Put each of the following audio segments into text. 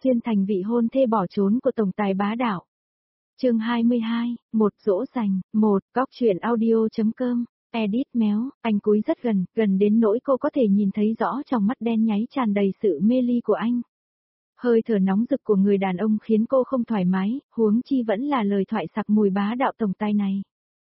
xuyên thành vị hôn thê bỏ trốn của tổng tài bá đạo. Chương 22, một dỗ dành, một góc truyện audio.com, edit méo, anh cúi rất gần đến nỗi cô có thể nhìn thấy rõ trong mắt đen nháy tràn đầy sự mê ly của anh. Hơi thở nóng rực của người đàn ông khiến cô không thoải mái, huống chi vẫn là lời thoại sặc mùi bá đạo tổng tài này.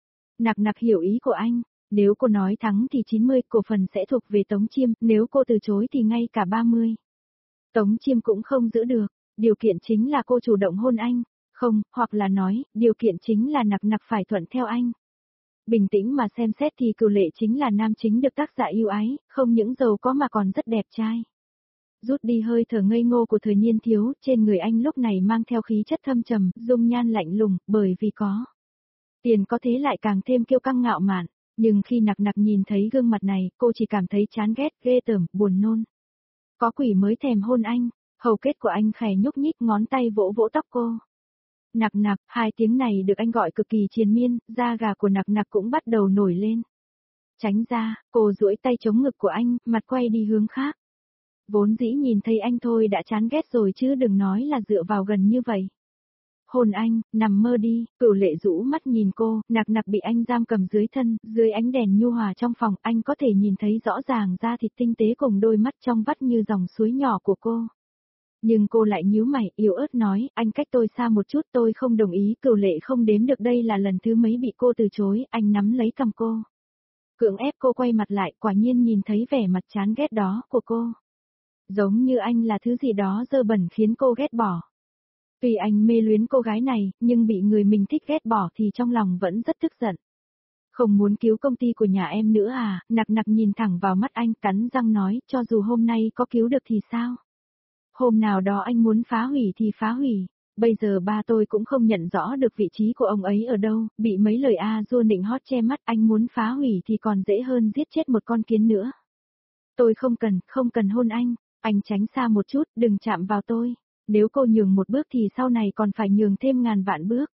Nặc hiểu ý của anh, nếu cô nói thắng thì 90 cổ phần sẽ thuộc về Tống Chiêm, nếu cô từ chối thì ngay cả 30. Tống Chiêm cũng không giữ được, điều kiện chính là cô chủ động hôn anh, không, hoặc là nói, điều kiện chính là Nặc phải thuận theo anh. Bình tĩnh mà xem xét thì Cửu Lệ chính là nam chính được tác giả yêu ái, không những giàu có mà còn rất đẹp trai. Rút đi hơi thở ngây ngô của thời niên thiếu, trên người anh lúc này mang theo khí chất thâm trầm, dung nhan lạnh lùng, bởi vì có tiền có thế lại càng thêm kiêu căng ngạo mạn, nhưng khi Nặc nhìn thấy gương mặt này, cô chỉ cảm thấy chán ghét, ghê tởm, buồn nôn. Có quỷ mới thèm hôn anh, hầu kết của anh khẽ nhúc nhích ngón tay vỗ vỗ tóc cô. Nặc, hai tiếng này được anh gọi cực kỳ triền miên, da gà của Nặc cũng bắt đầu nổi lên. Tránh ra, cô duỗi tay chống ngực của anh, mặt quay đi hướng khác. Vốn dĩ nhìn thấy anh thôi đã chán ghét rồi chứ đừng nói là dựa vào gần như vậy. Hôn anh, nằm mơ đi, Cửu Lệ rũ mắt nhìn cô, Nặc bị anh giam cầm dưới thân, dưới ánh đèn nhu hòa trong phòng, anh có thể nhìn thấy rõ ràng da thịt tinh tế cùng đôi mắt trong vắt như dòng suối nhỏ của cô. Nhưng cô lại nhíu mày, yếu ớt nói, anh cách tôi xa một chút, tôi không đồng ý. Cửu Lệ không đếm được đây là lần thứ mấy bị cô từ chối, anh nắm lấy cằm cô. Cưỡng ép cô quay mặt lại, quả nhiên nhìn thấy vẻ mặt chán ghét đó của cô. Giống như anh là thứ gì đó dơ bẩn khiến cô ghét bỏ. Tuy anh mê luyến cô gái này, nhưng bị người mình thích ghét bỏ thì trong lòng vẫn rất tức giận. Không muốn cứu công ty của nhà em nữa à? Nặc nhìn thẳng vào mắt anh, cắn răng nói, cho dù hôm nay có cứu được thì sao? Hôm nào đó anh muốn phá hủy thì phá hủy. Bây giờ ba tôi cũng không nhận rõ được vị trí của ông ấy ở đâu, bị mấy lời dua nịnh hót che mắt, anh muốn phá hủy thì còn dễ hơn giết chết một con kiến nữa. Tôi không cần hôn anh tránh xa một chút, đừng chạm vào tôi. Nếu cô nhường một bước thì sau này còn phải nhường thêm ngàn vạn bước.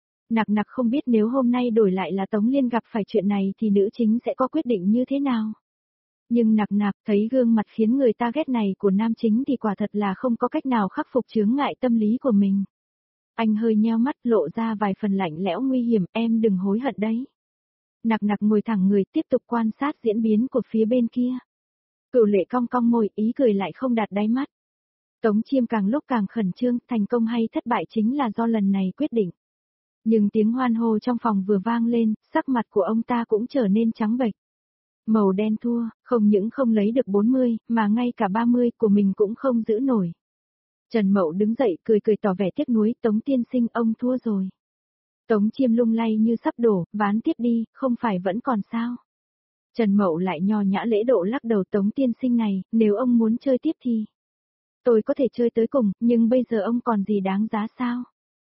Nặc không biết nếu hôm nay đổi lại là Tống Liên gặp phải chuyện này thì nữ chính sẽ có quyết định như thế nào. Nhưng Nặc thấy gương mặt khiến người ta ghét này của nam chính thì quả thật là không có cách nào khắc phục chướng ngại tâm lý của mình. Anh hơi nheo mắt lộ ra vài phần lạnh lẽo nguy hiểm, em đừng hối hận đấy. Nặc ngồi thẳng người tiếp tục quan sát diễn biến của phía bên kia. Cửu Lệ cong cong môi, ý cười lại không đạt đáy mắt. Tống Chiêm càng lúc càng khẩn trương, thành công hay thất bại chính là do lần này quyết định. Nhưng tiếng hoan hô trong phòng vừa vang lên, sắc mặt của ông ta cũng trở nên trắng bệch. Màu đen thua, không những không lấy được 40, mà ngay cả 30 của mình cũng không giữ nổi. Trần Mậu đứng dậy cười tỏ vẻ tiếc nuối, Tống tiên sinh ông thua rồi. Tống Chiêm lung lay như sắp đổ, ván tiếp đi, không phải vẫn còn sao. Trần Mậu lại nho nhã lễ độ lắc đầu, Tống tiên sinh này, nếu ông muốn chơi tiếp thì tôi có thể chơi tới cùng, nhưng bây giờ ông còn gì đáng giá sao?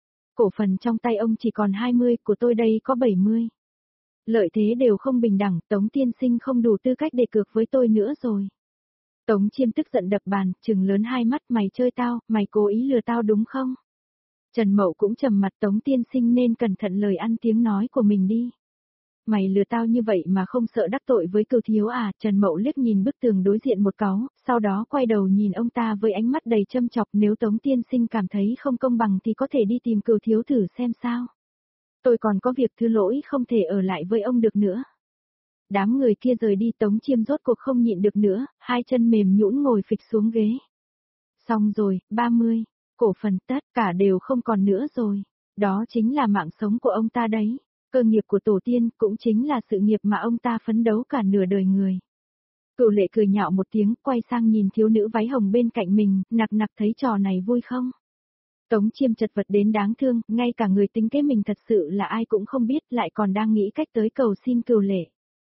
Cổ phần trong tay ông chỉ còn 20, của tôi đây có 70. Lợi thế đều không bình đẳng, Tống tiên sinh không đủ tư cách để cược với tôi nữa rồi. Tống Chiêm tức giận đập bàn, trừng lớn hai mắt, mày chơi tao, mày cố ý lừa tao đúng không? Trần Mậu cũng trầm mặt, Tống tiên sinh nên cẩn thận lời ăn tiếng nói của mình đi. Mày lừa tao như vậy mà không sợ đắc tội với Cửu thiếu à? Trần Mậu liếc nhìn bức tường đối diện một cáu, sau đó quay đầu nhìn ông ta với ánh mắt đầy châm chọc, nếu Tống tiên sinh cảm thấy không công bằng thì có thể đi tìm Cửu thiếu thử xem sao. Tôi còn có việc thứ lỗi không thể ở lại với ông được nữa. Đám người kia rời đi, Tống Chiêm rốt cuộc không nhịn được nữa, hai chân mềm nhũn ngồi phịch xuống ghế. Xong rồi, 30, cổ phần tất cả đều không còn nữa rồi. Đó chính là mạng sống của ông ta đấy. Cơ nghiệp của tổ tiên cũng chính là sự nghiệp mà ông ta phấn đấu cả nửa đời người. Cửu Lệ cười nhạo một tiếng, quay sang nhìn thiếu nữ váy hồng bên cạnh mình, Nặc thấy trò này vui không? Tống Chiêm chật vật đến đáng thương, ngay cả người tính kế mình thật sự là ai cũng không biết, lại còn đang nghĩ cách tới cầu xin Cửu Lệ.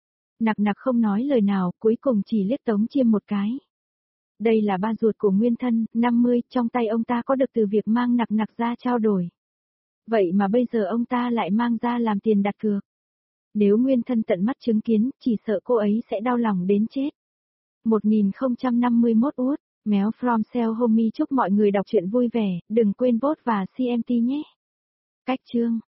Nặc không nói lời nào, cuối cùng chỉ liếc Tống Chiêm một cái. Đây là ba ruột của nguyên thân, 50, trong tay ông ta có được từ việc mang Nặc ra trao đổi. Vậy mà bây giờ ông ta lại mang ra làm tiền đặt cược. Nếu nguyên thân tận mắt chứng kiến, chỉ sợ cô ấy sẽ đau lòng đến chết. 1051 út, méo from Cell Homie chúc mọi người đọc truyện vui vẻ, đừng quên vote và CMT nhé. Cách chương